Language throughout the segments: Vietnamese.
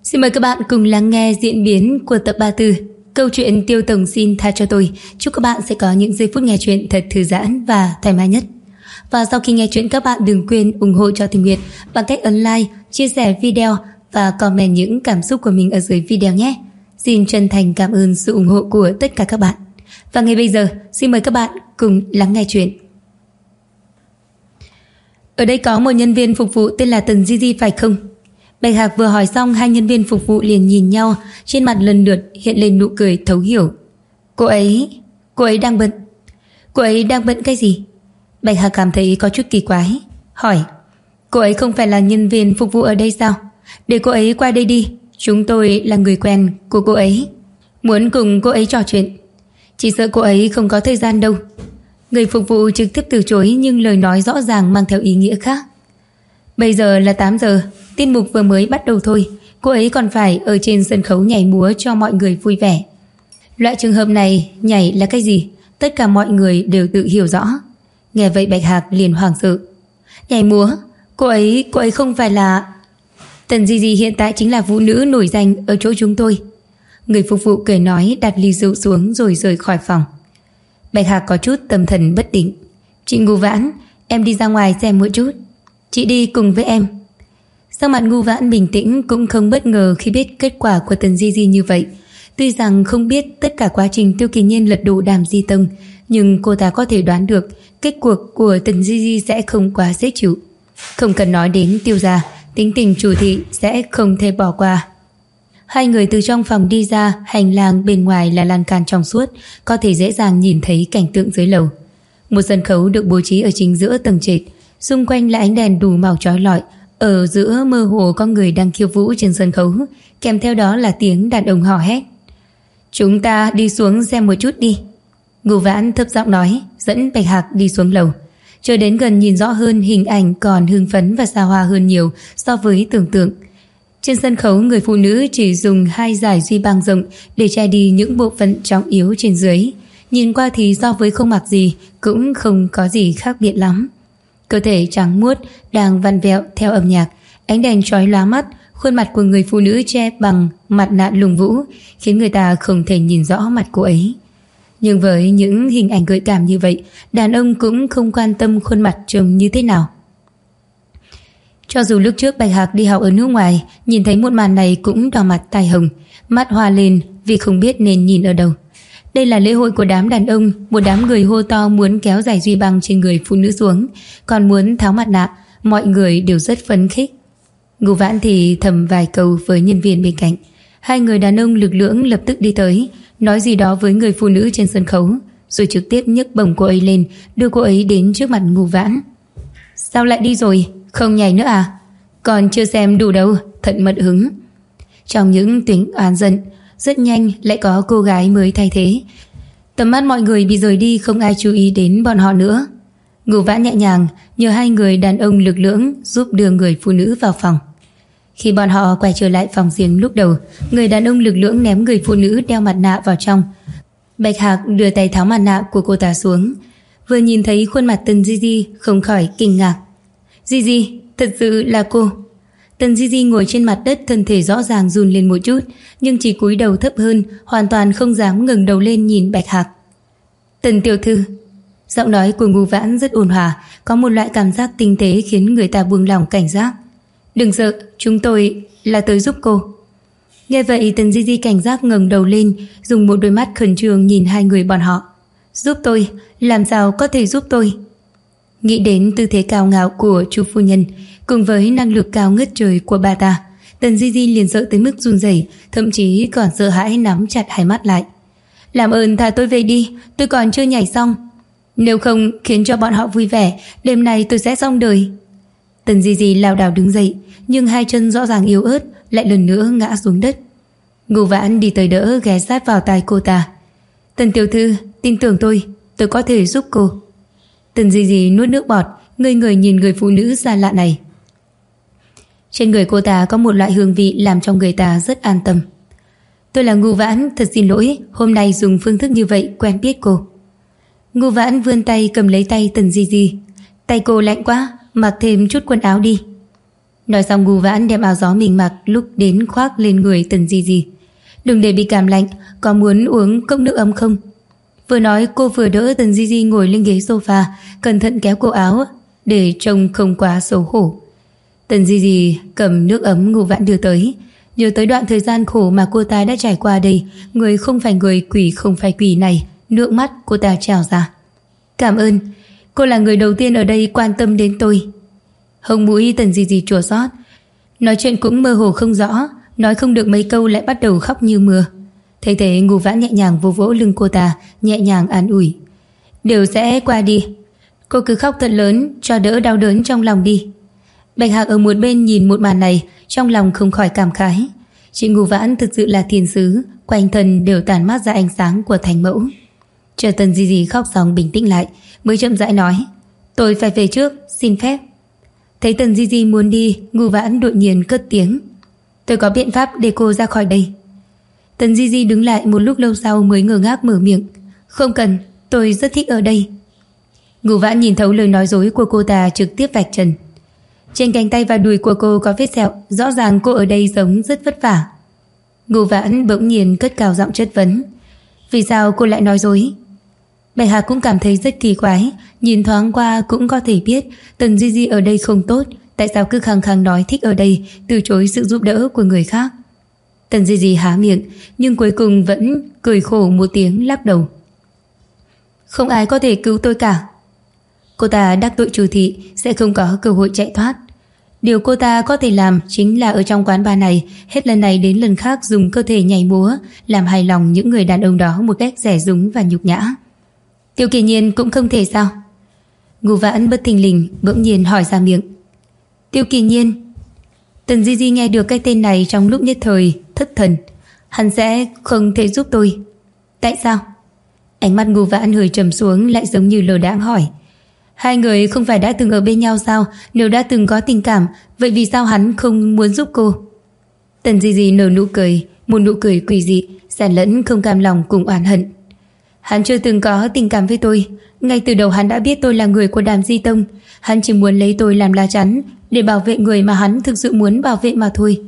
Xin mời các bạn cùng lắng nghe diễn biến của tập 34 câu chuyện Tiêu Tổng xin tha cho tôi. Chúc các bạn sẽ có những giây phút nghe chuyện thật thư giãn và thoải mái nhất. Và sau khi nghe chuyện, các bạn đừng quên ủng hộ cho Thị Nguyệt bằng cách ấn like, chia sẻ video và comment những cảm xúc của mình ở dưới video nhé. Xin chân thành cảm ơn sự ủng hộ của tất cả các bạn. Và ngay bây giờ, xin mời các bạn cùng lắng nghe chuyện. Ở đây có một nhân viên phục vụ tên là Tần Di Di phải không? Bạch Hạc vừa hỏi xong, hai nhân viên phục vụ liền nhìn nhau, trên mặt lần lượt hiện lên nụ cười thấu hiểu. Cô ấy đang bận. Cô ấy đang bận cái gì? Bạch Hạc cảm thấy có chút kỳ quái, hỏi. Cô ấy không phải là nhân viên phục vụ ở đây sao? Để cô ấy qua đây đi, chúng tôi là người quen của cô ấy, muốn cùng cô ấy trò chuyện. Chỉ sợ cô ấy không có thời gian đâu. Người phục vụ trực tiếp từ chối, nhưng lời nói rõ ràng mang theo ý nghĩa khác. Bây giờ là 8 giờ, tiết mục vừa mới bắt đầu thôi, cô ấy còn phải ở trên sân khấu nhảy múa cho mọi người vui vẻ. Loại trường hợp này, nhảy là cái gì? Tất cả mọi người đều tự hiểu rõ. Nghe vậy Bạch Hạc liền hoảng sợ. Nhảy múa? Cô ấy không phải là... Tần Di Di hiện tại chính là vũ nữ nổi danh ở chỗ chúng tôi. Người phục vụ cười nói, đặt ly rượu xuống rồi rời khỏi phòng. Bạch Hạc có chút tâm thần bất định. Chị Ngưu Vãn, em đi ra ngoài xem một chút. Chị đi cùng với em. Sắc mặt Ngưu Vãn bình tĩnh, cũng không bất ngờ khi biết kết quả của Tần Di Di như vậy. Tuy rằng không biết tất cả quá trình Tiêu Kỳ Nhiên lật đổ Đàm Di Tông, nhưng cô ta có thể đoán được kết cuộc của Tần Di Di sẽ không quá dễ chịu. Không cần nói đến Tiêu gia, tính tình chủ thị sẽ không thể bỏ qua. Hai người từ trong phòng đi ra, hành lang bên ngoài là lan can trong suốt, có thể dễ dàng nhìn thấy cảnh tượng dưới lầu. Một sân khấu được bố trí ở chính giữa tầng trệt, xung quanh là ánh đèn đủ màu chói lọi, ở giữa mơ hồ có người đang khiêu vũ trên sân khấu, kèm theo đó là tiếng đàn ông hò hét. Chúng ta đi xuống xem một chút đi. Ngưu Vãn thấp giọng nói, dẫn Bạch Hạc đi xuống lầu. Chờ đến gần nhìn rõ hơn, hình ảnh còn hưng phấn và xa hoa hơn nhiều so với tưởng tượng. Trên sân khấu, người phụ nữ chỉ dùng 2 dải duy băng rộng để che đi những bộ phận trọng yếu trên dưới. Nhìn qua thì so với không mặc gì cũng không có gì khác biệt lắm. Cơ thể trắng muốt đang vặn vẹo theo âm nhạc, ánh đèn chói lóa mắt, khuôn mặt của người phụ nữ che bằng mặt nạ lùng vũ khiến người ta không thể nhìn rõ mặt cô ấy. Nhưng với những hình ảnh gợi cảm như vậy, đàn ông cũng không quan tâm khuôn mặt trông như thế nào. Cho dù lúc trước Bạch Hạc đi học ở nước ngoài, nhìn thấy một màn này cũng đỏ mặt tai hồng, mắt hoa lên vì không biết nên nhìn ở đâu. Đây là lễ hội của đám đàn ông, một đám người hô to muốn kéo dải duy băng trên người phụ nữ xuống, còn muốn tháo mặt nạ, mọi người đều rất phấn khích. Ngưu Vãn thì thầm vài câu với nhân viên bên cạnh. Hai người đàn ông lực lưỡng lập tức đi tới, nói gì đó với người phụ nữ trên sân khấu, rồi trực tiếp nhấc bổng cô ấy lên, đưa cô ấy đến trước mặt Ngưu Vãn. Sao lại đi rồi? Không nhảy nữa à? Còn chưa xem đủ đâu, thật mất hứng. Trong những tiếng oán giận, rất nhanh lại có cô gái mới thay thế. Tầm mắt mọi người bị rời đi, không ai chú ý đến bọn họ nữa. Ngưu Vãn nhẹ nhàng nhờ hai người đàn ông lực lưỡng giúp đưa người phụ nữ vào phòng. Khi bọn họ quay trở lại phòng riêng lúc đầu, người đàn ông lực lưỡng ném người phụ nữ đeo mặt nạ vào trong. Bạch Hạc đưa tay tháo mặt nạ của cô ta xuống. Vừa nhìn thấy khuôn mặt Tần Di Di không khỏi kinh ngạc. Di Di, thật sự là cô. Tần Di Di ngồi trên mặt đất, thân thể rõ ràng run lên một chút, nhưng chỉ cúi đầu thấp hơn, hoàn toàn không dám ngẩng đầu lên nhìn Bạch Hạc. Tần tiểu thư. Giọng nói của Ngưu Vãn rất ôn hòa, có một loại cảm giác tinh tế khiến người ta buông lỏng cảnh giác. Đừng sợ, chúng tôi là tới giúp cô. Nghe vậy Tần Di Di cảnh giác ngẩng đầu lên, dùng một đôi mắt khẩn trương nhìn hai người bọn họ. Giúp tôi? Làm sao có thể giúp tôi? Nghĩ đến tư thế cao ngạo của Chu phu nhân cùng với năng lực cao ngất trời của bà ta, Tần Di Di liền sợ tới mức run rẩy, thậm chí còn sợ hãi nắm chặt hai mắt lại. Làm ơn thả tôi về đi, tôi còn chưa nhảy xong. Nếu không khiến cho bọn họ vui vẻ, đêm nay tôi sẽ xong đời. Tần Di Di lảo đảo đứng dậy, nhưng hai chân rõ ràng yếu ớt lại lần nữa ngã xuống đất. Ngưu Vãn đi tới đỡ, ghé sát vào tai cô ta. Tần tiểu thư, tin tưởng tôi có thể giúp cô. Tần Di Di nuốt nước bọt, ngây người nhìn người phụ nữ xa lạ này. Trên người cô ta có một loại hương vị làm cho người ta rất an tâm. Tôi là Ngưu Vãn, thật xin lỗi, hôm nay dùng phương thức như vậy quen biết cô. Ngưu Vãn vươn tay cầm lấy tay Tần Di Di. Tay cô lạnh quá, mặc thêm chút quần áo đi. Nói xong Ngô Vãn đem áo gió mình mặc lúc đến khoác lên người Tần Di Di. Đừng để bị cảm lạnh, có muốn uống cốc nước ấm không? Vừa nói cô vừa đỡ Tần Di Di ngồi lên ghế sofa, cẩn thận kéo cổ áo để trông không quá xấu hổ. Tần Di Di cầm nước ấm Ngô Vãn đưa tới. Nhớ tới đoạn thời gian khổ mà cô ta đã trải qua đây, người không phải người, quỷ không phải quỷ này, nước mắt cô ta trào ra. Cảm ơn, cô là người đầu tiên ở đây quan tâm đến tôi. Hông mũi Tần Di Di chua xót, nói chuyện cũng mơ hồ không rõ, nói không được mấy câu lại bắt đầu khóc như mưa. Thấy thế Ngô Vãn nhẹ nhàng vỗ vỗ lưng cô ta, nhẹ nhàng an ủi. Đều sẽ qua đi, cô cứ khóc thật lớn cho đỡ đau đớn trong lòng đi. Bạch Hạc ở một bên nhìn một màn này, trong lòng không khỏi cảm khái. Chị Ngô Vãn thực sự là thiên sứ, quanh thân đều tản mát ra ánh sáng của thánh mẫu. Chờ Tần Di Di khóc xong bình tĩnh lại, mới chậm rãi nói, tôi phải về trước, xin phép. Thấy Tần Di Di muốn đi, Ngô Vãn đột nhiên cất tiếng, tôi có biện pháp để cô ra khỏi đây. Tần Di Di đứng lại một lúc lâu sau mới ngơ ngác mở miệng, không cần, tôi rất thích ở đây. Ngô Vãn nhìn thấu lời nói dối của cô ta, trực tiếp vạch trần. Trên cánh tay và đùi của cô có vết sẹo, rõ ràng cô ở đây sống rất vất vả. Ngô Vãn bỗng nhiên cất cao giọng chất vấn, vì sao cô lại nói dối? Bạch Hạc cũng cảm thấy rất kỳ quái, nhìn thoáng qua cũng có thể biết Tần Di Di ở đây không tốt, tại sao cứ khăng khăng nói thích ở đây, từ chối sự giúp đỡ của người khác. Tần Di Di há miệng, nhưng cuối cùng vẫn cười khổ một tiếng, lắc đầu. Không ai có thể cứu tôi cả. Cô ta đắc tội Chu thị sẽ không có cơ hội chạy thoát. Điều cô ta có thể làm chính là ở trong quán bar này, hết lần này đến lần khác dùng cơ thể nhảy múa, làm hài lòng những người đàn ông đó một cách rẻ rúng và nhục nhã. Tiêu Kỳ Nhiên cũng không thể sao? Ngô Vãn bất thình lình bỗng nhiên hỏi ra miệng. Tiêu Kỳ Nhiên? Tần Di Di nghe được cái tên này trong lúc nhất thời thất thần. Hắn sẽ không thể giúp tôi. Tại sao? Ánh mắt Ngô Vãn hơi trầm xuống, lại giống như lờ đãng hỏi. Hai người không phải đã từng ở bên nhau sao? Nếu đã từng có tình cảm, vậy vì sao hắn không muốn giúp cô? Tần Di Di nở nụ cười, một nụ cười quỷ dị, xen lẫn không cam lòng cùng oán hận. Hắn chưa từng có tình cảm với tôi. Ngay từ đầu hắn đã biết tôi là người của Đàm Di Tông. Hắn chỉ muốn lấy tôi làm lá chắn để bảo vệ người mà hắn thực sự muốn bảo vệ mà thôi.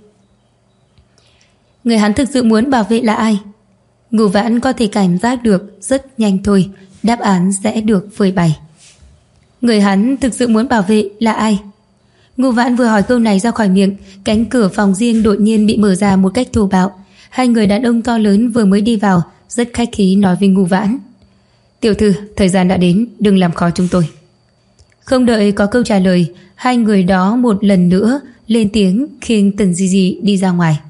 Người hắn thực sự muốn bảo vệ là ai? Ngô Vãn có thể cảm giác được rất nhanh thôi, đáp án sẽ được phơi bày. Người hắn thực sự muốn bảo vệ là ai? Ngô Vãn vừa hỏi câu này ra khỏi miệng, cánh cửa phòng riêng đột nhiên bị mở ra một cách thô bạo. Hai người đàn ông to lớn vừa mới đi vào, rất khách khí nói với Ngô Vãn. Tiểu thư, thời gian đã đến, đừng làm khó chúng tôi. Không đợi có câu trả lời, hai người đó một lần nữa lên tiếng khiêng Tần Di Di đi ra ngoài.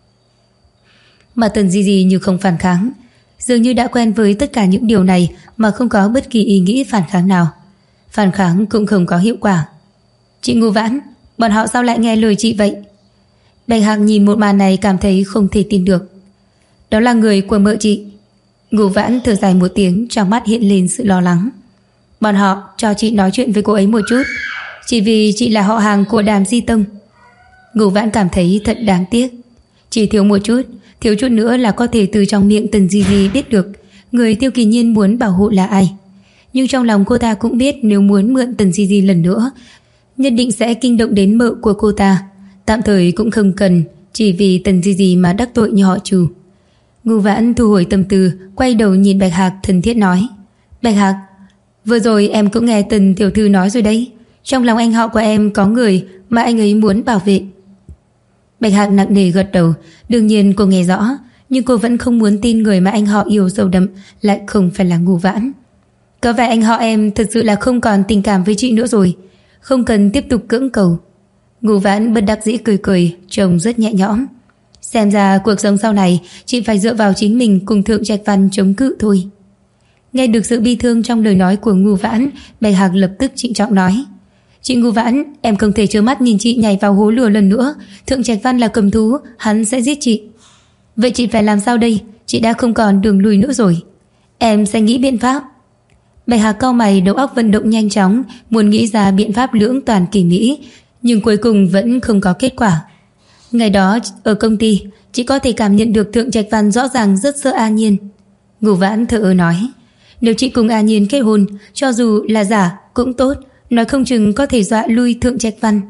Mà Tần Di Di như không phản kháng, dường như đã quen với tất cả những điều này mà không có bất kỳ ý nghĩ phản kháng nào. Phản kháng cũng không có hiệu quả. Chị Ngô Vãn, bọn họ sao lại nghe lời chị vậy? Bạch Hạc nhìn một màn này cảm thấy không thể tin được. Đó là người của mợ chị. Ngô Vãn thở dài một tiếng, trong mắt hiện lên sự lo lắng. Bọn họ cho chị nói chuyện với cô ấy một chút, chỉ vì chị là họ hàng của Đàm Di Tông. Ngô Vãn cảm thấy thật đáng tiếc. Chỉ thiếu một chút, thiếu chút nữa là có thể từ trong miệng Tần Di Di biết được người Tiêu Kỳ Nhiên muốn bảo hộ là ai. Nhưng trong lòng cô ta cũng biết nếu muốn mượn Tần Di Di lần nữa, nhất định sẽ kinh động đến mợ của cô ta. Tạm thời cũng không cần chỉ vì Tần Di Di mà đắc tội như họ Trù. Ngô Vãn thu hồi tâm tư, quay đầu nhìn Bạch Hạc thân thiết nói. Bạch Hạc, vừa rồi em cũng nghe Tần tiểu thư nói rồi đấy, trong lòng anh họ của em có người mà anh ấy muốn bảo vệ. Bạch Hạc nặng nề gật đầu. Đương nhiên cô nghe rõ, nhưng cô vẫn không muốn tin người mà anh họ yêu sâu đậm lại không phải là Ngô Vãn. Có vẻ anh họ em thật sự là không còn tình cảm với chị nữa rồi, không cần tiếp tục cưỡng cầu. Ngô Vãn bất đắc dĩ cười cười, trông rất nhẹ nhõm. Xem ra cuộc sống sau này chị phải dựa vào chính mình cùng Thượng Trạch Văn chống cự thôi. Nghe được sự bi thương trong lời nói của Ngô Vãn, Bạch Hạc lập tức trịnh trọng nói. Chị Ngô Vãn, em không thể trơ mắt nhìn chị nhảy vào hố lửa lần nữa. Thượng Trạch Văn là cầm thú, hắn sẽ giết chị. Vậy chị phải làm sao đây? Chị đã không còn đường lùi nữa rồi. Em sẽ nghĩ biện pháp. Bạch Hạc cau mày, đầu óc vận động nhanh chóng, muốn nghĩ ra biện pháp lưỡng toàn kỳ mỹ, nhưng cuối cùng vẫn không có kết quả. Ngày đó ở công ty, chị có thể cảm nhận được Thượng Trạch Văn rõ ràng rất sợ A Nhiên. Ngô Vãn thở ơ nói. Nếu chị cùng A Nhiên kết hôn, cho dù là giả cũng tốt, nói không chừng có thể dọa lui Thượng Trạch Văn.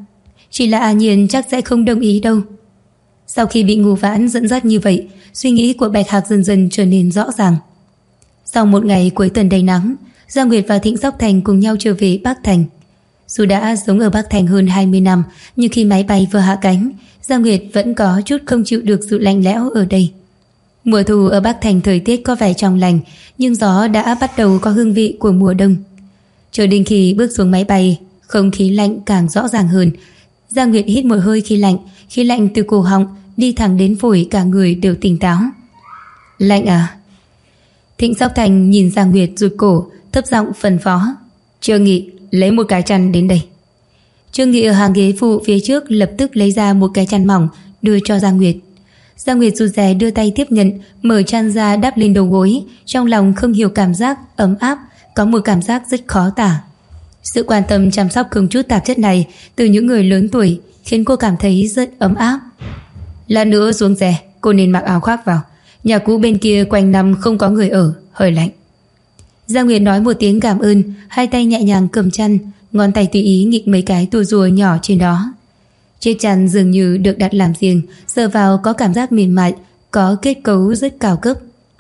Chỉ là A Nhiên chắc sẽ không đồng ý đâu. Sau khi bị Ngô Vãn dẫn dắt như vậy, suy nghĩ của Bạch Hạc dần dần trở nên rõ ràng. Sau một ngày cuối tuần đầy nắng, Giang Nguyệt và Thịnh Sóc Thành cùng nhau trở về Bắc Thành. Dù đã sống ở Bắc Thành hơn 20 năm, nhưng khi máy bay vừa hạ cánh, Giang Nguyệt vẫn có chút không chịu được sự lạnh lẽo ở đây. Mùa thu ở Bắc Thành thời tiết có vẻ trong lành, nhưng gió đã bắt đầu có hương vị của mùa đông. Chờ đến khi bước xuống máy bay, không khí lạnh càng rõ ràng hơn. Giang Nguyệt hít một hơi khí lạnh từ cổ họng đi thẳng đến phổi, cả người đều tỉnh táo. Lạnh à? Thịnh Sóc Thành nhìn Giang Nguyệt rụt cổ, thấp giọng phân phó. Trương Nghị, lấy một cái chăn đến đây. Trương Nghị ở hàng ghế phụ phía trước lập tức lấy ra một cái chăn mỏng đưa cho Giang Nguyệt. Giang Nguyệt rụt rè đưa tay tiếp nhận, mở chăn ra đắp lên đầu gối, trong lòng không hiểu cảm giác ấm áp, có một cảm giác rất khó tả. Sự quan tâm chăm sóc không chút tạp chất này từ những người lớn tuổi khiến cô cảm thấy rất ấm áp. Lát nữa xuống xe, cô nên mặc áo khoác vào. Nhà cũ bên kia quanh năm không có người ở, hơi lạnh. Giang Nguyệt nói một tiếng cảm ơn, hai tay nhẹ nhàng cầm chăn, ngón tay tùy ý nghịch mấy cái tua rùa nhỏ trên đó. Chiếc chăn dường như được đặt làm riêng, sờ vào có cảm giác mềm mại, có kết cấu rất cao cấp.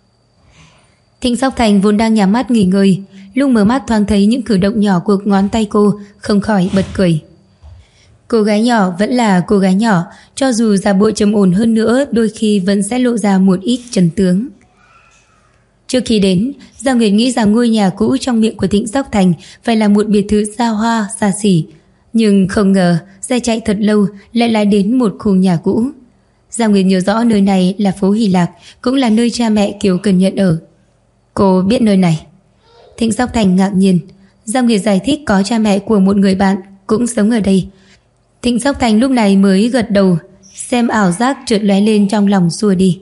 Thịnh Sóc Thành vốn đang nhắm mắt nghỉ ngơi, lúc mở mắt thoáng thấy những cử động nhỏ của ngón tay cô, không khỏi bật cười. Cô gái nhỏ vẫn là cô gái nhỏ, cho dù giả bộ trầm ổn hơn nữa, đôi khi vẫn sẽ lộ ra một ít trần tướng. Trước khi đến, Giang Nguyệt nghĩ rằng ngôi nhà cũ trong miệng của Thịnh Sóc Thành phải là một biệt thự xa hoa, xa xỉ. Nhưng không ngờ, xe chạy thật lâu lại lái đến một khu nhà cũ. Giang Nguyệt nhớ rõ nơi này là phố Hy Lạc, cũng là nơi cha mẹ Kiều Cần Nhận ở. Cô biết nơi này? Thịnh Sóc Thành ngạc nhiên. Giang Nguyệt giải thích có cha mẹ của một người bạn cũng sống ở đây. Thịnh Sóc Thành lúc này mới gật đầu, xem ảo giác trượt lóe lên trong lòng xua đi.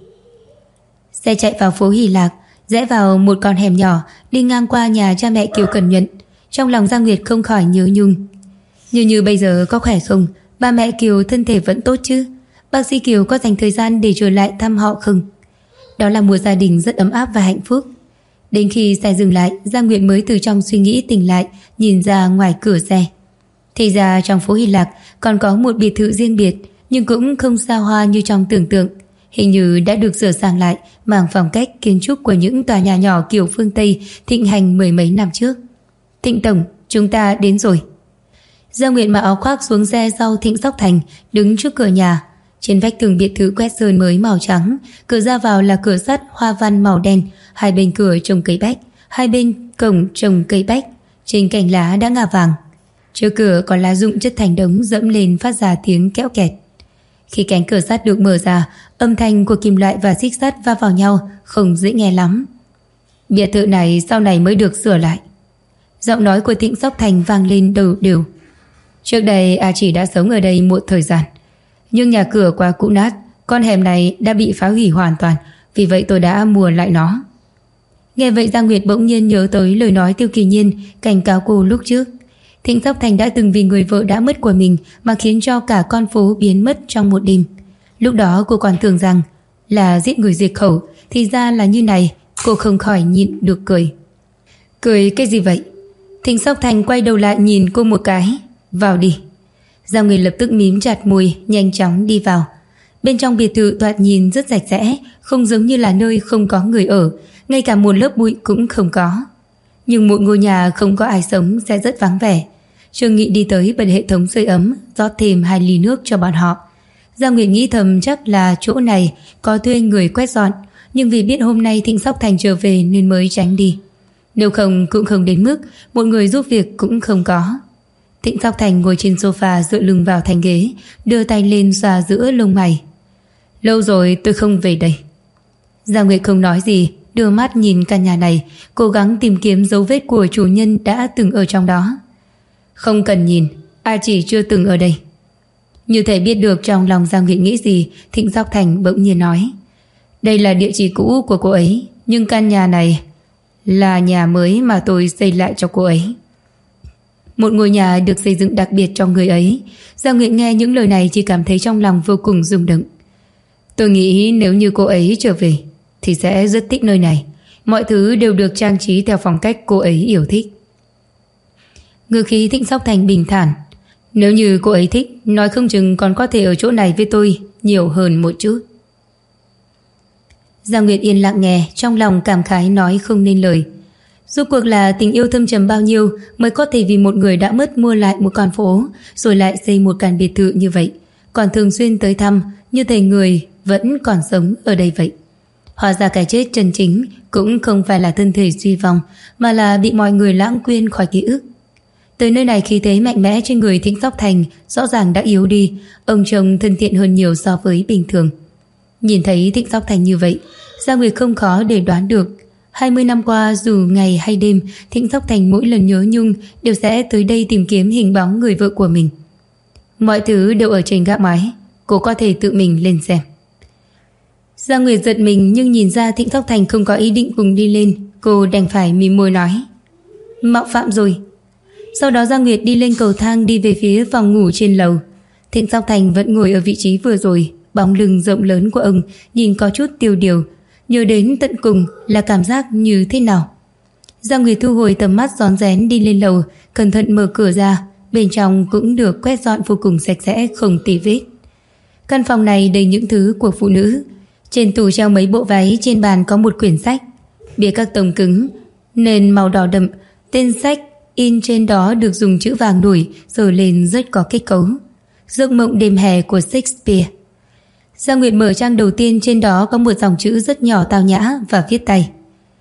Xe chạy vào phố Hy Lạc, rẽ vào một con hẻm nhỏ, đi ngang qua nhà cha mẹ Kiều Cần Nhuận. Trong lòng Giang Nguyệt không khỏi nhớ nhung. Như bây giờ có khỏe không? Ba mẹ Kiều thân thể vẫn tốt chứ? Bác sĩ Kiều có dành thời gian để trở lại thăm họ không? Đó là một gia đình rất ấm áp và hạnh phúc. Đến khi xe dừng lại, Giang Nguyệt mới từ trong suy nghĩ tỉnh lại, nhìn ra ngoài cửa xe. Thì ra trong phố Hy Lạc còn có một biệt thự riêng biệt, nhưng cũng không xa hoa như trong tưởng tượng. Hình như đã được sửa sang lại, mang phong cách kiến trúc của những tòa nhà nhỏ kiểu phương Tây thịnh hành mười mấy năm trước. Thịnh tổng, chúng ta đến rồi. Giang Nguyệt mặc áo khoác xuống xe sau Thịnh Sóc Thành, đứng trước cửa nhà. Trên vách tường biệt thự quét sơn mới màu trắng, cửa ra vào là cửa sắt hoa văn màu đen, hai bên cửa trồng cây bách, hai bên cổng trồng cây bách, trên cành lá đã ngả vàng. Trước cửa còn lá rụng chất thành đống dẫm lên phát ra tiếng kéo kẹt. Khi cánh cửa sắt được mở ra, âm thanh của kim loại và xích sắt va vào nhau không dễ nghe lắm. Biệt thự này sau này mới được sửa lại. Giọng nói của Thịnh Sóc Thành vang lên đều đều. Trước đây A Chỉ đã sống ở đây một thời gian, nhưng nhà cửa quá cũ nát, con hẻm này đã bị phá hủy hoàn toàn, vì vậy tôi đã mua lại nó. Nghe vậy Giang Nguyệt bỗng nhiên nhớ tới lời nói Tiêu Kỳ Nhiên cảnh cáo cô lúc trước. Thịnh Sóc Thành đã từng vì người vợ đã mất của mình mà khiến cho cả con phố biến mất trong một đêm. Lúc đó cô còn tưởng rằng là giết người diệt khẩu, thì ra là như này. Cô không khỏi nhịn được cười. Cười cái gì vậy? Thịnh Sóc Thành quay đầu lại nhìn cô một cái. Vào đi. Giang Nguyệt lập tức mím chặt môi, nhanh chóng đi vào. Bên trong biệt thự thoạt nhìn rất sạch sẽ, không giống như là nơi không có người ở, ngay cả một lớp bụi cũng không có. Nhưng một ngôi nhà không có ai sống sẽ rất vắng vẻ. Trương Nghị đi tới bật hệ thống sưởi ấm, rót thêm 2 ly nước cho bọn họ. Giang Nguyệt nghĩ thầm chắc là chỗ này có thuê người quét dọn, nhưng vì biết hôm nay Thịnh Sóc Thành trở về nên mới tránh đi. Nếu không cũng không đến mức một người giúp việc cũng không có. Thịnh Sóc Thành ngồi trên sofa dựa lưng vào thành ghế, đưa tay lên xoa giữa lông mày. Lâu rồi tôi không về đây. Giang Nguyệt không nói gì, đưa mắt nhìn căn nhà này, cố gắng tìm kiếm dấu vết của chủ nhân đã từng ở trong đó. Không cần nhìn, A Chỉ chưa từng ở đây. Như thể biết được trong lòng Giang Nguyệt nghĩ gì, Thịnh Sóc Thành bỗng nhiên nói. Đây là địa chỉ cũ của cô ấy, nhưng căn nhà này là nhà mới mà tôi xây lại cho cô ấy. Một ngôi nhà được xây dựng đặc biệt cho người ấy. Giang Nguyệt nghe những lời này chỉ cảm thấy trong lòng vô cùng rung động. Tôi nghĩ nếu như cô ấy trở về thì sẽ rất thích nơi này. Mọi thứ đều được trang trí theo phong cách cô ấy yêu thích. Ngữ khí Thịnh Sóc Thành bình thản. Nếu như cô ấy thích, nói không chừng còn có thể ở chỗ này với tôi nhiều hơn một chút. Giang Nguyệt yên lặng nghe, trong lòng cảm khái nói không nên lời. Rốt cuộc là tình yêu thâm trầm bao nhiêu mới có thể vì một người đã mất mua lại một con phố, rồi lại xây một căn biệt thự như vậy, còn thường xuyên tới thăm, như thể người vẫn còn sống ở đây vậy. Hóa ra cái chết chân chính cũng không phải là thân thể suy vong, mà là bị mọi người lãng quên khỏi ký ức. Tới nơi này, khí thế mạnh mẽ trên người Thịnh Sóc Thành rõ ràng đã yếu đi, ông chồng thân thiện hơn nhiều so với bình thường. Nhìn thấy Thịnh Sóc Thành như vậy, Giang Nguyệt không khó để đoán được 20 năm qua, dù ngày hay đêm, Thịnh Sóc Thành mỗi lần nhớ nhung đều sẽ tới đây tìm kiếm hình bóng người vợ của mình. Mọi thứ đều ở trên gác mái, cô có thể tự mình lên xem. Giang Nguyệt giật mình, nhưng nhìn ra Thịnh Sóc Thành không có ý định cùng đi lên, cô đành phải mỉm môi nói: mạo phạm rồi. Sau đó Giang Nguyệt đi lên cầu thang, đi về phía phòng ngủ trên lầu. Thịnh Sóc Thành vẫn ngồi ở vị trí vừa rồi, bóng lưng rộng lớn của ông nhìn có chút tiêu điều. Nhớ đến tận cùng là cảm giác như thế nào. Giang Nguyệt thu hồi tầm mắt, rón rén đi lên lầu, cẩn thận mở cửa ra. Bên trong cũng được quét dọn vô cùng sạch sẽ, không tì vết. Căn phòng này đầy những thứ của phụ nữ. Trên tủ treo mấy bộ váy, trên bàn có một quyển sách. Bìa các tông cứng, nền màu đỏ đậm. Tên sách in trên đó được dùng chữ vàng đuổi rồi lên rất có kết cấu. Giấc mộng đêm hè của Shakespeare. Giang Nguyệt mở trang đầu tiên, trên đó có một dòng chữ rất nhỏ, tao nhã và viết tay: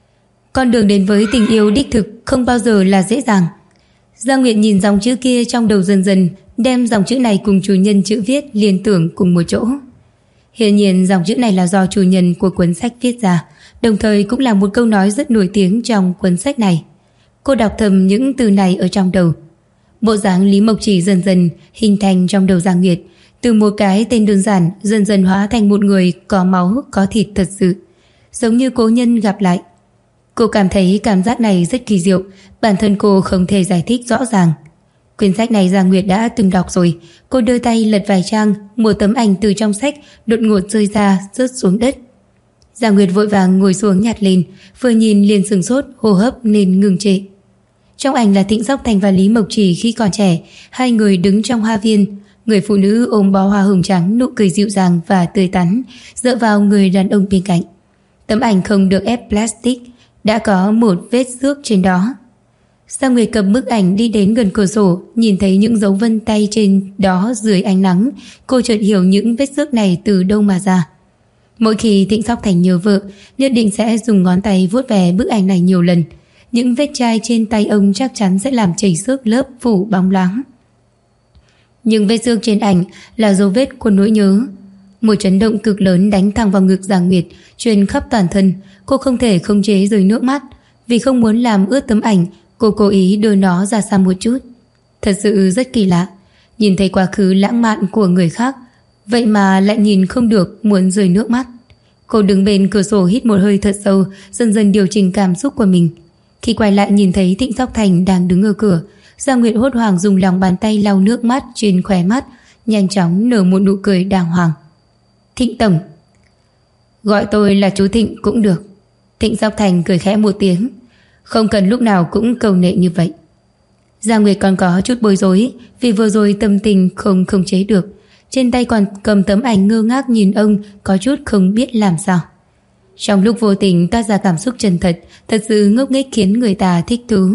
con đường đến với tình yêu đích thực không bao giờ là dễ dàng. Giang Nguyệt nhìn dòng chữ kia, trong đầu dần dần đem dòng chữ này cùng chủ nhân chữ viết liên tưởng cùng một chỗ. Hiển nhiên dòng chữ này là do chủ nhân của cuốn sách viết ra, đồng thời cũng là một câu nói rất nổi tiếng trong cuốn sách này. Cô đọc thầm những từ này ở trong đầu. Bộ dáng Lý Mộc Chỉ dần dần hình thành trong đầu Giang Nguyệt, từ một cái tên đơn giản dần dần hóa thành một người có máu có thịt thật sự, giống như cố nhân gặp lại. Cô cảm thấy cảm giác này rất kỳ diệu, bản thân cô không thể giải thích rõ ràng. Quyển sách này Giang Nguyệt đã từng đọc rồi. Cô đưa tay lật vài trang, một tấm ảnh từ trong sách đột ngột rơi ra, rớt xuống đất. Giang Nguyệt vội vàng ngồi xuống nhặt lên, vừa nhìn liền sửng sốt, hô hấp nên ngừng trệ. Trong ảnh là Thịnh Sóc Thành và Lý Mộc Chỉ khi còn trẻ, hai người đứng trong hoa viên. Người phụ nữ ôm bó hoa hồng trắng, nụ cười dịu dàng và tươi tắn, dựa vào người đàn ông bên cạnh. Tấm ảnh không được ép plastic, đã có một vết xước trên đó. Giang Nguyệt cầm bức ảnh đi đến gần cửa sổ, nhìn thấy những dấu vân tay trên đó dưới ánh nắng. Cô chợt hiểu những vết xước này từ đâu mà ra. Mỗi khi Thịnh Sóc Thành nhớ vợ, nhất định sẽ dùng ngón tay vuốt về bức ảnh này nhiều lần. Những vết chai trên tay ông chắc chắn sẽ làm chảy xước lớp phủ bóng loáng. Nhưng vết xước trên ảnh là dấu vết của nỗi nhớ. Một chấn động cực lớn đánh thẳng vào ngực Giang Nguyệt, truyền khắp toàn thân. Cô không thể khống chế rơi nước mắt. Vì không muốn làm ướt tấm ảnh, cô cố ý đưa nó ra xa một chút. Thật sự rất kỳ lạ, nhìn thấy quá khứ lãng mạn của người khác, vậy mà lại nhìn không được, muốn rơi nước mắt. Cô đứng bên cửa sổ hít một hơi thật sâu, dần dần điều chỉnh cảm xúc của mình. Khi quay lại nhìn thấy Thịnh Sóc Thành đang đứng ở cửa, Giang Nguyệt hốt hoảng dùng lòng bàn tay lau nước mắt trên khóe mắt, nhanh chóng nở một nụ cười đàng hoàng. Thịnh tổng. Gọi tôi là chú Thịnh cũng được. Thịnh Sóc Thành cười khẽ một tiếng. Không cần lúc nào cũng cầu nệ như vậy. Giang Nguyệt còn có chút bối rối, vì vừa rồi tâm tình không khống chế được. Trên tay còn cầm tấm ảnh, ngơ ngác nhìn ông, có chút không biết làm sao. Trong lúc vô tình toát ra cảm xúc chân thật, thật sự ngốc nghếch khiến người ta thích thú.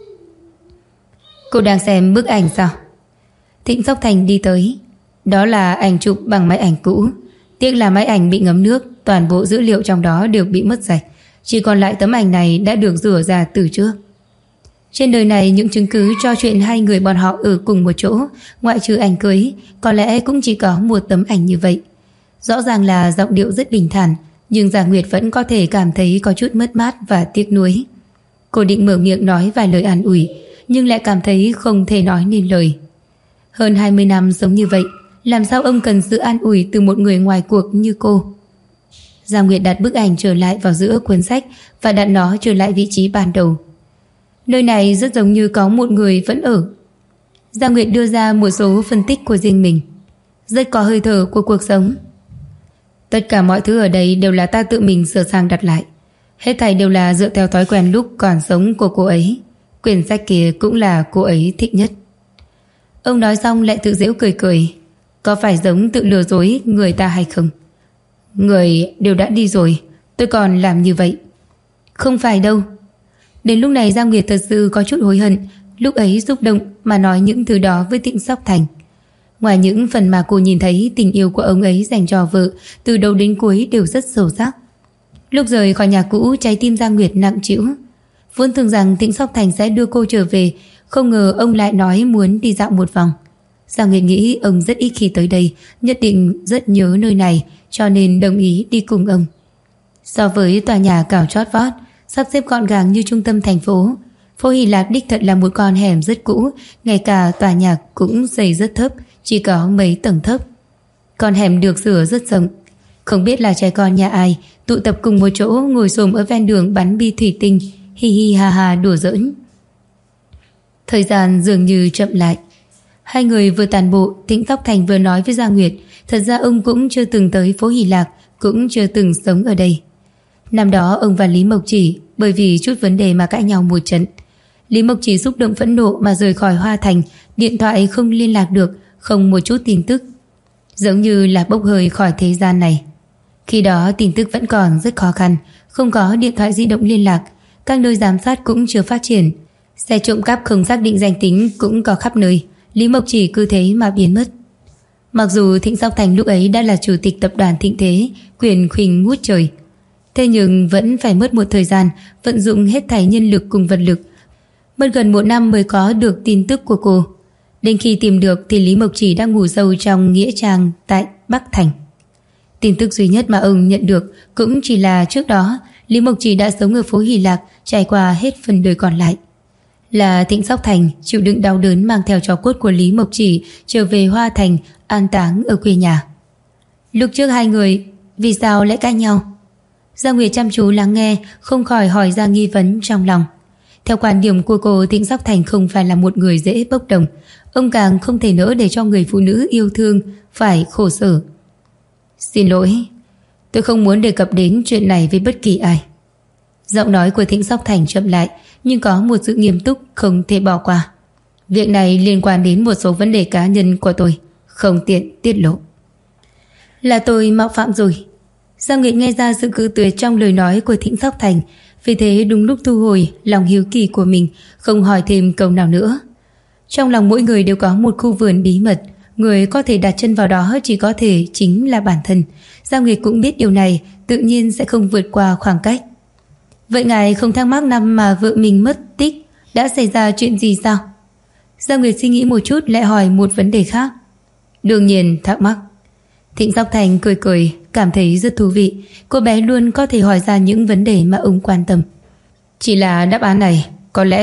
Cô đang xem bức ảnh sao? Thịnh Sóc Thành đi tới. Đó là ảnh chụp bằng máy ảnh cũ. Tiếc là máy ảnh bị ngấm nước, toàn bộ dữ liệu trong đó đều bị mất sạch. Chỉ còn lại tấm ảnh này đã được rửa ra từ trước. Trên đời này những chứng cứ cho chuyện hai người bọn họ ở cùng một chỗ, ngoại trừ ảnh cưới, có lẽ cũng chỉ có một tấm ảnh như vậy. Rõ ràng là giọng điệu rất bình thản, nhưng Giang Nguyệt vẫn có thể cảm thấy có chút mất mát và tiếc nuối. Cô định mở miệng nói vài lời an ủi, nhưng lại cảm thấy không thể nói nên lời. Hơn 20 năm sống như vậy, làm sao ông cần sự an ủi từ một người ngoài cuộc như cô? Giang Nguyệt đặt bức ảnh trở lại vào giữa cuốn sách và đặt nó trở lại vị trí ban đầu. Nơi này rất giống như có một người vẫn ở. Giang Nguyệt đưa ra một số phân tích của riêng mình. Rất có hơi thở của cuộc sống. Tất cả mọi thứ ở đây đều là ta tự mình sửa sang đặt lại. Hết thảy đều là dựa theo thói quen lúc còn sống của cô ấy. Quyển sách kia cũng là cô ấy thích nhất. Ông nói xong lại tự giễu cười cười. Có phải giống tự lừa dối người ta hay không? Người đều đã đi rồi, tôi còn làm như vậy. Không phải đâu. Đến lúc này Giang Nguyệt thật sự có chút hối hận lúc ấy xúc động mà nói những thứ đó với Trịnh Sóc Thành. Ngoài những phần mà cô nhìn thấy, tình yêu của ông ấy dành cho vợ từ đầu đến cuối đều rất sâu sắc. Lúc rời khỏi nhà cũ, trái tim Giang Nguyệt nặng trĩu. Vốn tưởng rằng Trịnh Sóc Thành sẽ đưa cô trở về, không ngờ ông lại nói muốn đi dạo một vòng. Giang Nguyệt nghĩ ông rất ít khi tới đây, nhất định rất nhớ nơi này, cho nên đồng ý đi cùng ông. So với tòa nhà cao chót vót, sắp xếp gọn gàng như trung tâm thành phố, phố Hy Lạc đích thật là một con hẻm rất cũ, ngay cả tòa nhà cũng xây rất thấp, chỉ có mấy tầng thấp. Con hẻm được rửa rất rộng, không biết là trẻ con nhà ai tụ tập cùng một chỗ ngồi xổm ở ven đường bắn bi thủy tinh, hi hi ha ha đùa giỡn. Thời gian dường như chậm lại. Hai người vừa tàn bộ, Trịnh Sóc Thành vừa nói với Giang Nguyệt, thật ra ông cũng chưa từng tới phố Hy Lạc, cũng chưa từng sống ở đây. Năm đó ông và Lý Mộc Chỉ bởi vì chút vấn đề mà cãi nhau một trận. Lý Mộc Chỉ xúc động phẫn nộ mà rời khỏi Hoa Thành, điện thoại không liên lạc được, không một chút tin tức, giống như là bốc hơi khỏi thế gian này. Khi đó tin tức vẫn còn rất khó khăn, không có điện thoại di động liên lạc, các nơi giám sát cũng chưa phát triển, xe trộm cắp không xác định danh tính cũng có khắp nơi. Lý Mộc Chỉ cứ thế mà biến mất. Mặc dù Trịnh Sóc Thành lúc ấy đã là chủ tịch tập đoàn Thịnh Thế, quyền khuynh ngút trời, thế nhưng vẫn phải mất một thời gian vận dụng hết thảy nhân lực cùng vật lực, mất gần 1 năm mới có được tin tức của cô. Đến khi tìm được thì Lý Mộc Chỉ đang ngủ sâu trong nghĩa trang tại Bắc Thành. Tin tức duy nhất mà ông nhận được cũng chỉ là trước đó Lý Mộc Chỉ đã sống ở phố Hy Lạc trải qua hết phần đời còn lại. Là Trịnh Sóc Thành chịu đựng đau đớn mang theo tro cốt của Lý Mộc Chỉ trở về Hoa Thành an táng ở quê nhà. Lúc trước hai người vì sao lại cãi nhau? Giang Nguyệt chăm chú lắng nghe, không khỏi hỏi ra nghi vấn trong lòng. Theo quan điểm của cô, Trịnh Sóc Thành không phải là một người dễ bốc đồng. Ông càng không thể nỡ để cho người phụ nữ yêu thương phải khổ sở. Xin lỗi, tôi không muốn đề cập đến chuyện này với bất kỳ ai. Giọng nói của Trịnh Sóc Thành chậm lại, nhưng có một sự nghiêm túc không thể bỏ qua. Việc này liên quan đến một số vấn đề cá nhân của tôi, không tiện tiết lộ. Là tôi mạo phạm rồi. Giang Nguyệt nghe ra sự cự tuyệt trong lời nói của Trịnh Sóc Thành, vì thế đúng lúc thu hồi lòng hiếu kỳ của mình, không hỏi thêm câu nào nữa. Trong lòng mỗi người đều có một khu vườn bí mật, người có thể đặt chân vào đó chỉ có thể chính là bản thân. Giang Nguyệt cũng biết điều này, tự nhiên sẽ không vượt qua khoảng cách. Vậy ngài không thắc mắc năm mà vợ mình mất tích đã xảy ra chuyện gì sao? Giang Nguyệt suy nghĩ một chút lại hỏi một vấn đề khác. Đương nhiên thắc mắc. Trịnh Sóc Thành cười cười, cảm thấy rất thú vị. Cô bé luôn có thể hỏi ra những vấn đề mà ông quan tâm. Chỉ là đáp án này có lẽ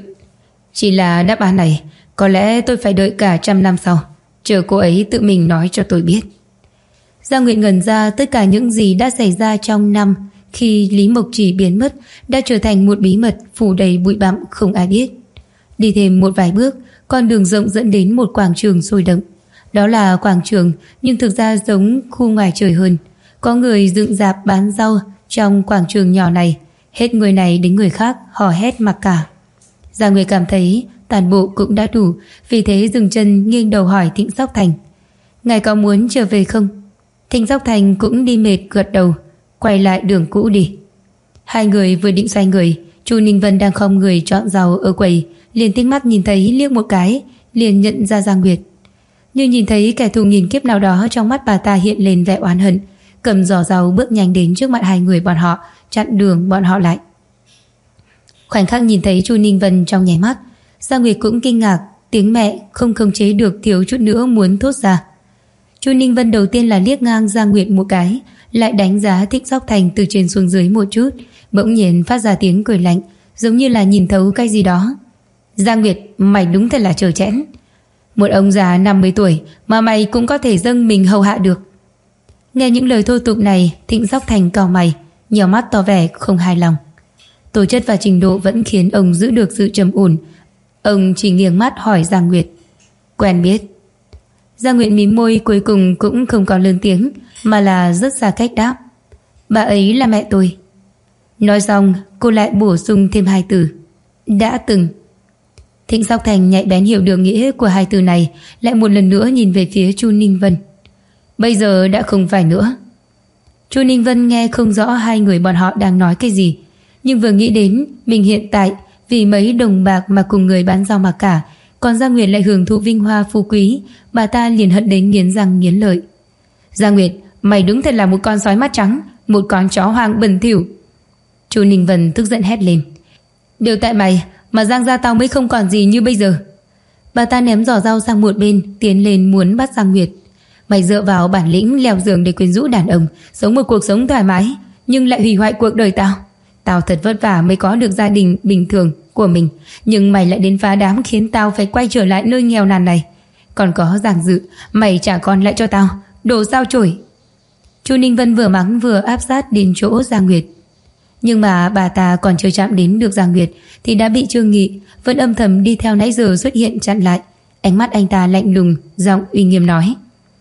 tôi phải đợi cả 100 năm sau, chờ cô ấy tự mình nói cho tôi biết. Giang Nguyệt ngẩn ra, tất cả những gì đã xảy ra trong năm khi Lý Mộc Chỉ biến mất đã trở thành một bí mật phủ đầy bụi bặm không ai biết. Đi thêm một vài bước, con đường rộng dẫn đến một quảng trường sôi động. Đó là quảng trường nhưng thực ra giống khu ngoài trời hơn. Có người dựng rạp bán rau trong quảng trường nhỏ này, hết người này đến người khác hò hét mặc cả. Giang Nguyệt cảm thấy toàn bộ cũng đã đủ, vì thế dừng chân nghiêng đầu hỏi Trịnh Sóc Thành. Ngài có muốn trở về không? Trịnh Sóc Thành cũng đi mệt gật đầu. Quay lại đường cũ đi. Hai người vừa định xoay người, Chu Ninh Vân đang khom người chọn rau ở quầy, liền tinh mắt nhìn thấy liếc một cái, liền nhận ra Giang Nguyệt. Như nhìn thấy kẻ thù nghìn kiếp nào đó, trong mắt bà ta hiện lên vẻ oán hận, cầm giỏ rau bước nhanh đến trước mặt hai người bọn họ, chặn đường bọn họ lại. Khoảnh khắc nhìn thấy Chu Ninh Vân trong nháy mắt, Giang Nguyệt cũng kinh ngạc, tiếng mẹ không khống chế được thiếu chút nữa muốn thốt ra. Chu Ninh Vân đầu tiên là liếc ngang Giang Nguyệt một cái, lại đánh giá Trịnh Sóc Thành từ trên xuống dưới một chút, bỗng nhiên phát ra tiếng cười lạnh, giống như là nhìn thấu cái gì đó. Giang Nguyệt, mày đúng thật là trơ trẽn. Một ông già 50 tuổi mà mày cũng có thể dâng mình hầu hạ được. Nghe những lời thô tục này, Trịnh Sóc Thành cau mày, nhiều mắt tỏ vẻ không hài lòng. Tố chất và trình độ vẫn khiến ông giữ được sự trầm ổn. Ông chỉ nghiêng mắt hỏi Giang Nguyệt. Quen biết. Giang Nguyệt mím môi, cuối cùng cũng không còn lớn tiếng, mà là rất xa cách đáp. Bà ấy là mẹ tôi. Nói xong, cô lại bổ sung thêm 2 từ. Đã từng. Thịnh Sóc Thành nhạy bén hiểu được nghĩa của hai từ này, lại một lần nữa nhìn về phía Chu Ninh Vân. Bây giờ đã không phải nữa. Chu Ninh Vân nghe không rõ hai người bọn họ đang nói cái gì, nhưng vừa nghĩ đến mình hiện tại vì mấy đồng bạc mà cùng người bán rau mà cả, còn Gia Nguyệt lại hưởng thụ vinh hoa phú quý, bà ta liền hận đến nghiến răng nghiến lợi. Gia Nguyệt, mày đúng thật là một con sói mắt trắng, một con chó hoang bẩn thỉu. Chu Ninh Vân tức giận hét lên. Đều tại mày mà Giang gia tao mới không còn gì như bây giờ. Bà ta ném giỏ rau sang một bên, tiến lên muốn bắt Giang Nguyệt. Mày dựa vào bản lĩnh leo giường để quyến rũ đàn ông, sống một cuộc sống thoải mái, nhưng lại hủy hoại cuộc đời tao. Tao thật vất vả mới có được gia đình bình thường của mình, nhưng mày lại đến phá đám khiến tao phải quay trở lại nơi nghèo nàn này. Còn có Giang Dự, mày trả con lại cho tao, đồ sao chổi. Chu Ninh Vân vừa mắng vừa áp sát đến chỗ Giang Nguyệt. Nhưng mà bà ta còn chưa chạm đến được Giang Nguyệt thì đã bị Trương Nghị vẫn âm thầm đi theo nãy giờ xuất hiện chặn lại. Ánh mắt anh ta lạnh lùng, giọng uy nghiêm nói.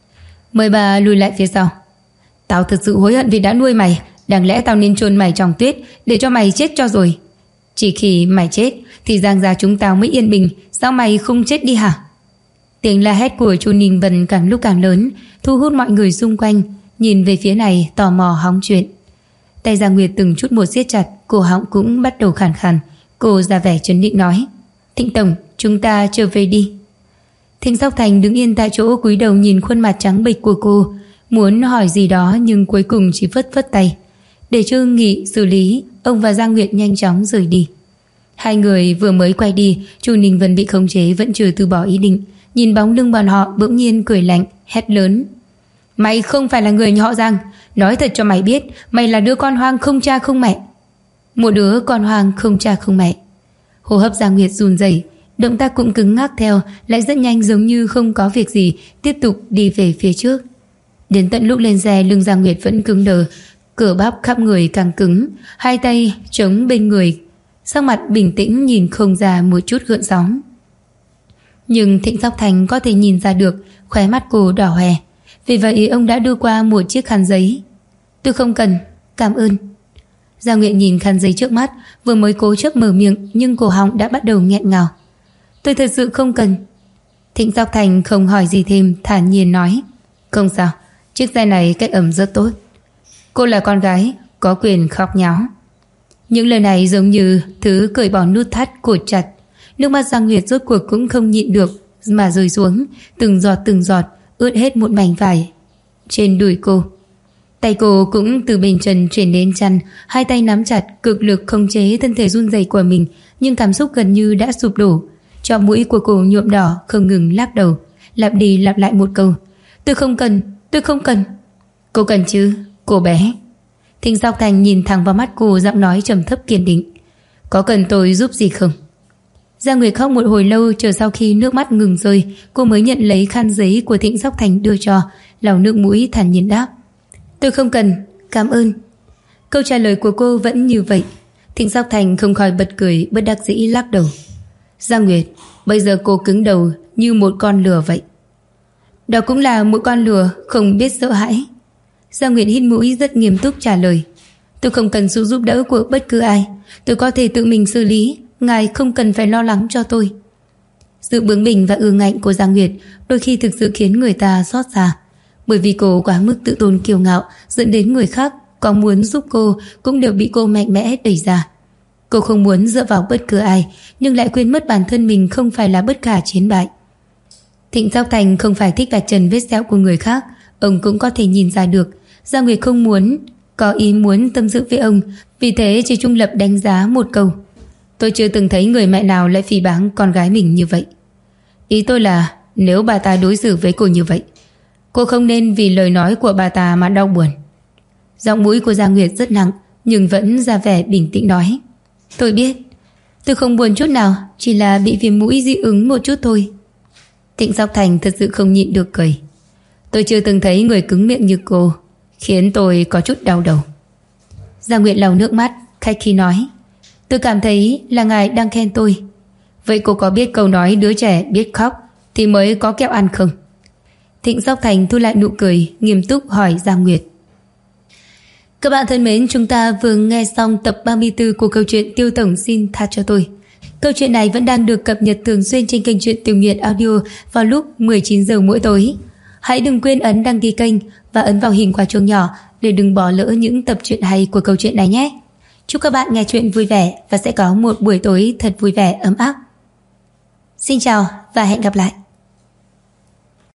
Mời bà lùi lại phía sau. Tao thật sự hối hận vì đã nuôi mày. Đáng lẽ tao nên chôn mày trong tuyết để cho mày chết cho rồi. Chỉ khi mày chết thì Giang gia chúng tao mới yên bình. Sao mày không chết đi hả? Tiếng la hét của Chu Ninh Vân càng lúc càng lớn, thu hút mọi người xung quanh nhìn về phía này tò mò hóng chuyện. Tay Giang Nguyệt từng chút một siết chặt, cổ họng cũng bắt đầu khàn khàn. Cô ra vẻ trấn định nói. Thịnh tổng, chúng ta trở về đi. Thịnh Sóc Thành đứng yên tại chỗ cúi đầu nhìn khuôn mặt trắng bệch của cô, muốn hỏi gì đó nhưng cuối cùng chỉ phất phất tay. Để Trương Nghị xử lý, ông và Giang Nguyệt nhanh chóng rời đi. Hai người vừa mới quay đi, Chu Ninh Vân bị khống chế vẫn chưa từ bỏ ý định. Nhìn bóng lưng bọn họ bỗng nhiên cười lạnh, hét lớn. Mày không phải là người nhà họ Giang. Nói thật cho mày biết, mày là đứa con hoang không cha không mẹ. Một đứa con hoang không cha không mẹ. Hô hấp Giang Nguyệt run rẩy, động tác cũng cứng ngắc theo, lại rất nhanh giống như không có việc gì, tiếp tục đi về phía trước. Đến tận lúc lên xe, lưng Giang Nguyệt vẫn cứng đờ, cửa bắp khắp người càng cứng, hai tay chống bên người, sắc mặt bình tĩnh nhìn không ra một chút gợn sóng. Nhưng Thịnh Sóc Thành có thể nhìn ra được khóe mắt cô đỏ hoe. Vì vậy ông đã đưa qua một chiếc khăn giấy. Tôi không cần, cảm ơn. Giang Nguyệt nhìn khăn giấy trước mắt, vừa mới cố chấp mở miệng nhưng cổ họng đã bắt đầu nghẹn ngào. Tôi thật sự không cần. Thịnh Sóc Thành không hỏi gì thêm, thản nhiên nói. Không sao, chiếc xe này cách âm rất tốt. Cô là con gái, có quyền khóc nháo. Những lời này giống như thứ cởi bỏ nút thắt cột chặt. Nước mắt Giang Nguyệt rốt cuộc cũng không nhịn được mà rơi xuống, từng giọt ướt hết một mảnh vải trên đùi cô. Tay cô cũng từ bên chân chuyển đến chân, hai tay nắm chặt, cực lực khống chế thân thể run rẩy của mình, nhưng cảm xúc gần như đã sụp đổ. Cho mũi của cô nhuộm đỏ, không ngừng lắc đầu, lặp đi lặp lại một câu. Tôi không cần, tôi không cần. Cô cần chứ, cô bé. Thịnh Sóc Thành nhìn thẳng vào mắt cô, giọng nói trầm thấp kiên định. Có cần tôi giúp gì không? Giang Nguyệt khóc một hồi lâu, chờ sau khi nước mắt ngừng rơi, cô mới nhận lấy khăn giấy của Thịnh Sóc Thành đưa cho, lau nước mũi thản nhiên đáp. Tôi không cần, cảm ơn. Câu trả lời của cô vẫn như vậy. Thịnh Sóc Thành không khỏi bật cười, bất đắc dĩ lắc đầu. Giang Nguyệt, bây giờ cô cứng đầu như một con lừa vậy. Đó cũng là một con lừa không biết sợ hãi. Giang Nguyệt hít mũi rất nghiêm túc trả lời. Tôi không cần sự giúp đỡ của bất cứ ai, tôi có thể tự mình xử lý, ngài không cần phải lo lắng cho tôi. Sự bướng bỉnh và ương ngạnh của Giang Nguyệt đôi khi thực sự khiến người ta xót xa, bởi vì cô quá mức tự tôn kiêu ngạo, dẫn đến người khác có muốn giúp cô cũng đều bị cô mạnh mẽ đẩy ra. Cô không muốn dựa vào bất cứ ai, nhưng lại quên mất bản thân mình không phải là bất khả chiến bại. Thịnh Sóc Thành không phải thích vạch trần vết sẹo của người khác, ông cũng có thể nhìn ra được. Giang Nguyệt không có ý muốn tâm sự với ông, vì thế chỉ trung lập đánh giá một câu. Tôi chưa từng thấy người mẹ nào lại phỉ báng con gái mình như vậy. Ý tôi là nếu bà ta đối xử với cô như vậy, cô không nên vì lời nói của bà ta mà đau buồn. Giọng mũi của Giang Nguyệt rất nặng, nhưng vẫn ra vẻ bình tĩnh nói. Tôi biết, tôi không buồn chút nào, chỉ là bị viêm mũi dị ứng một chút thôi. Thịnh Sóc Thành thật sự không nhịn được cười. Tôi chưa từng thấy người cứng miệng như cô, khiến tôi có chút đau đầu. Giang Nguyệt lau nước mắt, khách khí nói. Tôi cảm thấy là ngài đang khen tôi. Vậy cô có biết câu nói đứa trẻ biết khóc thì mới có kẹo ăn không? Thịnh Sóc Thành thu lại nụ cười, nghiêm túc hỏi Giang Nguyệt. Các bạn thân mến, chúng ta vừa nghe xong tập 34 của câu chuyện Tiêu Tổng xin tha cho tôi. Câu chuyện này vẫn đang được cập nhật thường xuyên trên kênh Truyện Tiểu Nghiệt Audio vào lúc 19 giờ mỗi tối. Hãy đừng quên ấn đăng ký kênh và ấn vào hình quả chuông nhỏ để đừng bỏ lỡ những tập truyện hay của câu chuyện này nhé. Chúc các bạn nghe chuyện vui vẻ và sẽ có một buổi tối thật vui vẻ ấm áp. Xin chào và hẹn gặp lại.